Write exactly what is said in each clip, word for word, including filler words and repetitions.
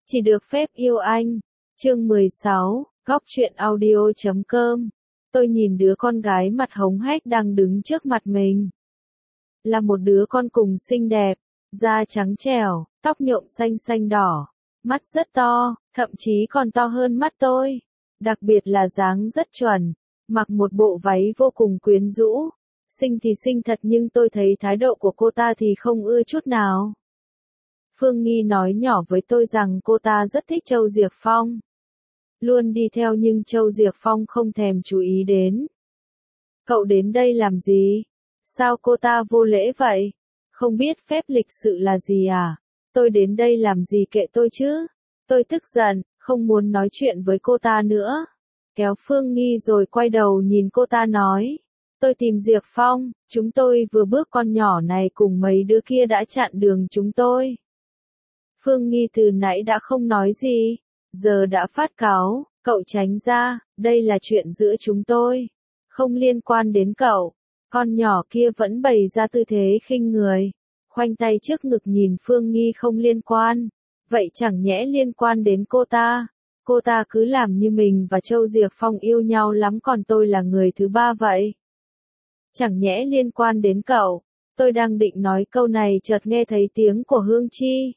Chỉ được phép yêu anh. Chương mười sáu, góc truyện audio chấm com. Tôi nhìn đứa con gái mặt hống hách đang đứng trước mặt mình. Là một đứa con cùng xinh đẹp, da trắng trẻo, tóc nhuộm xanh xanh đỏ, mắt rất to, thậm chí còn to hơn mắt tôi. Đặc biệt là dáng rất chuẩn, mặc một bộ váy vô cùng quyến rũ. Xinh thì xinh thật nhưng tôi thấy thái độ của cô ta thì không ưa chút nào. Phương Nghi nói nhỏ với tôi rằng cô ta rất thích Châu Diệc Phong. Luôn đi theo nhưng Châu Diệc Phong không thèm chú ý đến. Cậu đến đây làm gì? Sao cô ta vô lễ vậy? Không biết phép lịch sự là gì à? Tôi đến đây làm gì kệ tôi chứ? Tôi tức giận, không muốn nói chuyện với cô ta nữa. Kéo Phương Nghi rồi quay đầu nhìn cô ta nói. Tôi tìm Diệc Phong, chúng tôi vừa bước con nhỏ này cùng mấy đứa kia đã chặn đường chúng tôi. Phương Nghi từ nãy đã không nói gì, giờ đã phát cáu, cậu tránh ra, đây là chuyện giữa chúng tôi, không liên quan đến cậu. Con nhỏ kia vẫn bày ra tư thế khinh người, khoanh tay trước ngực nhìn Phương Nghi không liên quan, vậy chẳng nhẽ liên quan đến cô ta. Cô ta cứ làm như mình và Châu Diệc Phong yêu nhau lắm còn tôi là người thứ ba vậy. Chẳng nhẽ liên quan đến cậu. Tôi đang định nói câu này chợt nghe thấy tiếng của Hương Chi.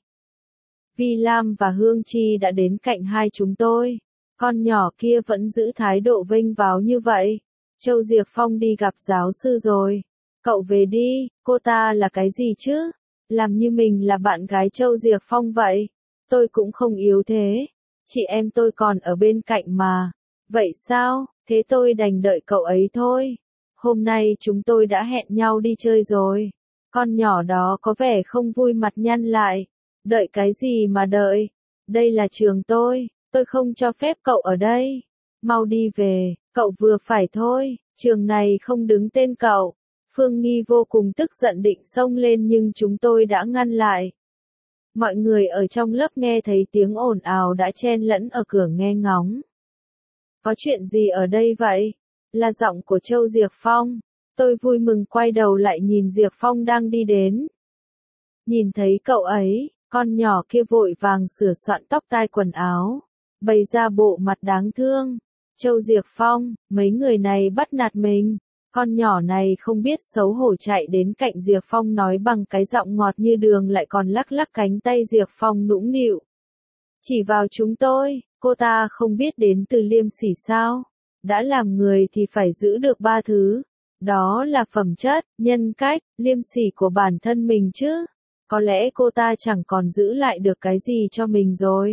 Vi Lam và Hương Chi đã đến cạnh hai chúng tôi. Con nhỏ kia vẫn giữ thái độ vênh váo như vậy. Châu Diệc Phong đi gặp giáo sư rồi. Cậu về đi, cô ta là cái gì chứ? Làm như mình là bạn gái Châu Diệc Phong vậy. Tôi cũng không yếu thế. Chị em tôi còn ở bên cạnh mà. Vậy sao? Thế tôi đành đợi cậu ấy thôi. Hôm nay chúng tôi đã hẹn nhau đi chơi rồi. Con nhỏ đó có vẻ không vui mặt nhăn lại. Đợi cái gì mà đợi? Đây là trường tôi, tôi không cho phép cậu ở đây. Mau đi về, cậu vừa phải thôi, trường này không đứng tên cậu. Phương Nghi vô cùng tức giận định xông lên nhưng chúng tôi đã ngăn lại. Mọi người ở trong lớp nghe thấy tiếng ồn ào đã chen lẫn ở cửa nghe ngóng. Có chuyện gì ở đây vậy? Là giọng của Châu Diệc Phong. Tôi vui mừng quay đầu lại nhìn Diệc Phong đang đi đến. Nhìn thấy cậu ấy, con nhỏ kia vội vàng sửa soạn tóc tai quần áo, bày ra bộ mặt đáng thương. Châu Diệc Phong, mấy người này bắt nạt mình. Con nhỏ này không biết xấu hổ chạy đến cạnh Diệc Phong nói bằng cái giọng ngọt như đường lại còn lắc lắc cánh tay Diệc Phong nũng nịu. Chỉ vào chúng tôi, cô ta không biết đến từ liêm sỉ sao? Đã làm người thì phải giữ được ba thứ. Đó là phẩm chất, nhân cách, liêm sỉ của bản thân mình chứ. Có lẽ cô ta chẳng còn giữ lại được cái gì cho mình rồi.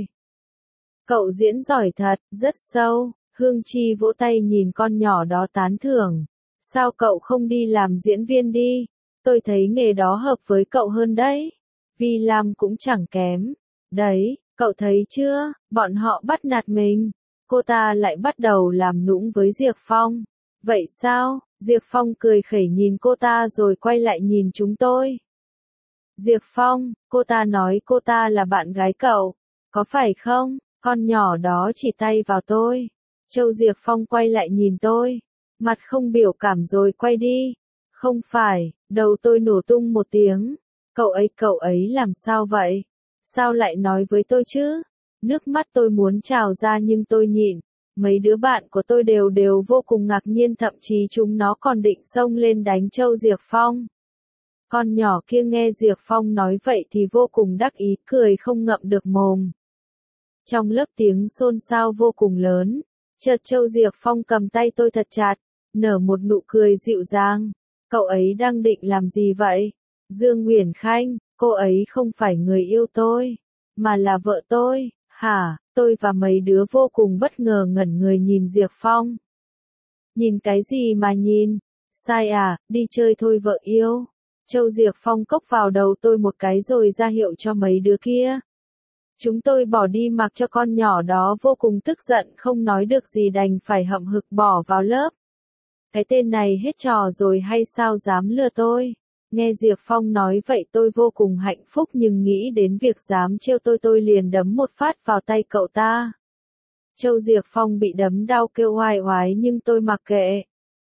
Cậu diễn giỏi thật, rất sâu. Hương Chi vỗ tay nhìn con nhỏ đó tán thưởng. Sao cậu không đi làm diễn viên đi? Tôi thấy nghề đó hợp với cậu hơn đấy. Vi Lam cũng chẳng kém. Đấy, cậu thấy chưa, bọn họ bắt nạt mình. Cô ta lại bắt đầu làm nũng với Diệc Phong. Vậy sao? Diệc Phong cười khẩy nhìn cô ta rồi quay lại nhìn chúng tôi. Diệc Phong, cô ta nói cô ta là bạn gái cậu. Có phải không? Con nhỏ đó chỉ tay vào tôi. Châu Diệc Phong quay lại nhìn tôi. Mặt không biểu cảm rồi quay đi. Không phải, đầu tôi nổ tung một tiếng. Cậu ấy cậu ấy làm sao vậy? Sao lại nói với tôi chứ? Nước mắt tôi muốn trào ra nhưng tôi nhịn. Mấy đứa bạn của tôi đều đều vô cùng ngạc nhiên thậm chí chúng nó còn định xông lên đánh Châu Diệc Phong. Con nhỏ kia nghe Diệc Phong nói vậy thì vô cùng đắc ý cười không ngậm được mồm. Trong lớp tiếng xôn xao vô cùng lớn. Chợt Châu Diệc Phong cầm tay tôi thật chặt, nở một nụ cười dịu dàng. Cậu ấy đang định làm gì vậy? Dương Uyển Khanh, cô ấy không phải người yêu tôi, mà là vợ tôi. Hả? Tôi và mấy đứa vô cùng bất ngờ ngẩn người nhìn Diệc Phong. Nhìn cái gì mà nhìn? Sai à, đi chơi thôi vợ yêu. Châu Diệc Phong cốc vào đầu tôi một cái rồi ra hiệu cho mấy đứa kia. Chúng tôi bỏ đi mặc cho con nhỏ đó vô cùng tức giận không nói được gì đành phải hậm hực bỏ vào lớp. Cái tên này hết trò rồi hay sao dám lừa tôi? Nghe Diệc Phong nói vậy tôi vô cùng hạnh phúc nhưng nghĩ đến việc dám trêu tôi tôi liền đấm một phát vào tay cậu ta. Châu Diệc Phong bị đấm đau kêu oai oái nhưng tôi mặc kệ.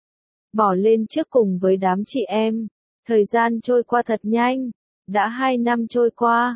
Bỏ lên trước cùng với đám chị em. Thời gian trôi qua thật nhanh. Đã hai năm trôi qua.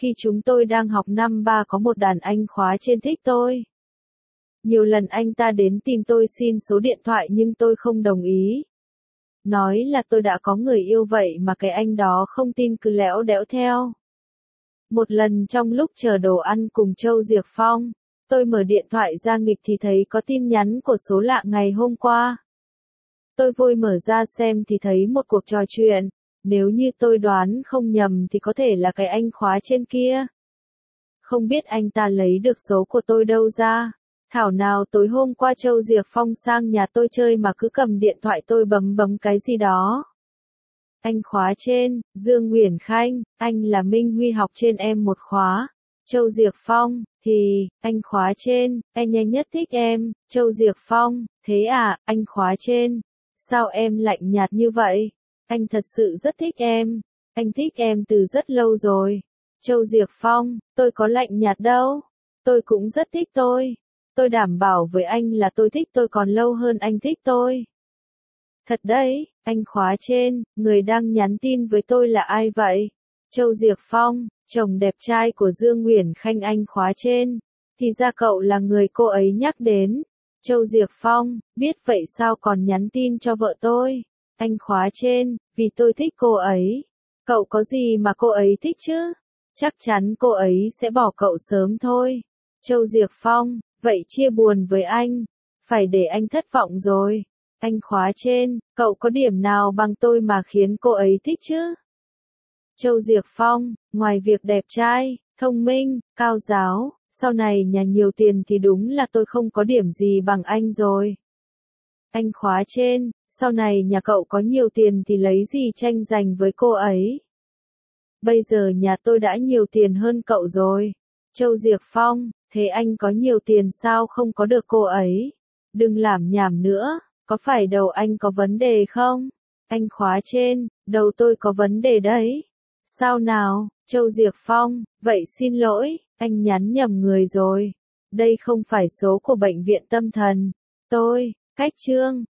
Khi chúng tôi đang học năm ba có một đàn anh khóa trên thích tôi. Nhiều lần anh ta đến tìm tôi xin số điện thoại nhưng tôi không đồng ý. Nói là tôi đã có người yêu vậy mà cái anh đó không tin cứ lẽo đẽo theo. Một lần trong lúc chờ đồ ăn cùng Châu Diệc Phong, tôi mở điện thoại ra nghịch thì thấy có tin nhắn của số lạ ngày hôm qua. Tôi vội mở ra xem thì thấy một cuộc trò chuyện, nếu như tôi đoán không nhầm thì có thể là cái anh khóa trên kia. Không biết anh ta lấy được số của tôi đâu ra. Thảo nào tối hôm qua Châu Diệc Phong sang nhà tôi chơi mà cứ cầm điện thoại tôi bấm bấm cái gì đó. Anh khóa trên, Dương Nguyễn Khanh, anh là Minh Huy học trên em một khóa. Châu Diệc Phong, thì, anh khóa trên, anh nhanh nhất thích em. Châu Diệc Phong, thế à, anh khóa trên. Sao em lạnh nhạt như vậy? Anh thật sự rất thích em. Anh thích em từ rất lâu rồi. Châu Diệc Phong, tôi có lạnh nhạt đâu. Tôi cũng rất thích tôi. Tôi đảm bảo với anh là tôi thích tôi còn lâu hơn anh thích tôi. Thật đấy, anh khóa trên, người đang nhắn tin với tôi là ai vậy? Châu Diệc Phong, chồng đẹp trai của Dương Nguyễn Khanh anh khóa trên. Thì ra cậu là người cô ấy nhắc đến. Châu Diệc Phong, biết vậy sao còn nhắn tin cho vợ tôi? Anh khóa trên, vì tôi thích cô ấy. Cậu có gì mà cô ấy thích chứ? Chắc chắn cô ấy sẽ bỏ cậu sớm thôi. Châu Diệc Phong, vậy chia buồn với anh. Phải để anh thất vọng rồi. Anh khóa trên, cậu có điểm nào bằng tôi mà khiến cô ấy thích chứ? Châu Diệc Phong, ngoài việc đẹp trai, thông minh, cao giáo, sau này nhà nhiều tiền thì đúng là tôi không có điểm gì bằng anh rồi. Anh khóa trên, sau này nhà cậu có nhiều tiền thì lấy gì tranh giành với cô ấy. Bây giờ nhà tôi đã nhiều tiền hơn cậu rồi. Châu Diệc Phong, thế anh có nhiều tiền sao không có được cô ấy? Đừng làm nhảm nữa, có phải đầu anh có vấn đề không? Anh khóa trên, đầu tôi có vấn đề đấy. Sao nào, Châu Diệc Phong, vậy xin lỗi, anh nhắn nhầm người rồi. Đây không phải số của bệnh viện tâm thần. Tôi, Cách Trương.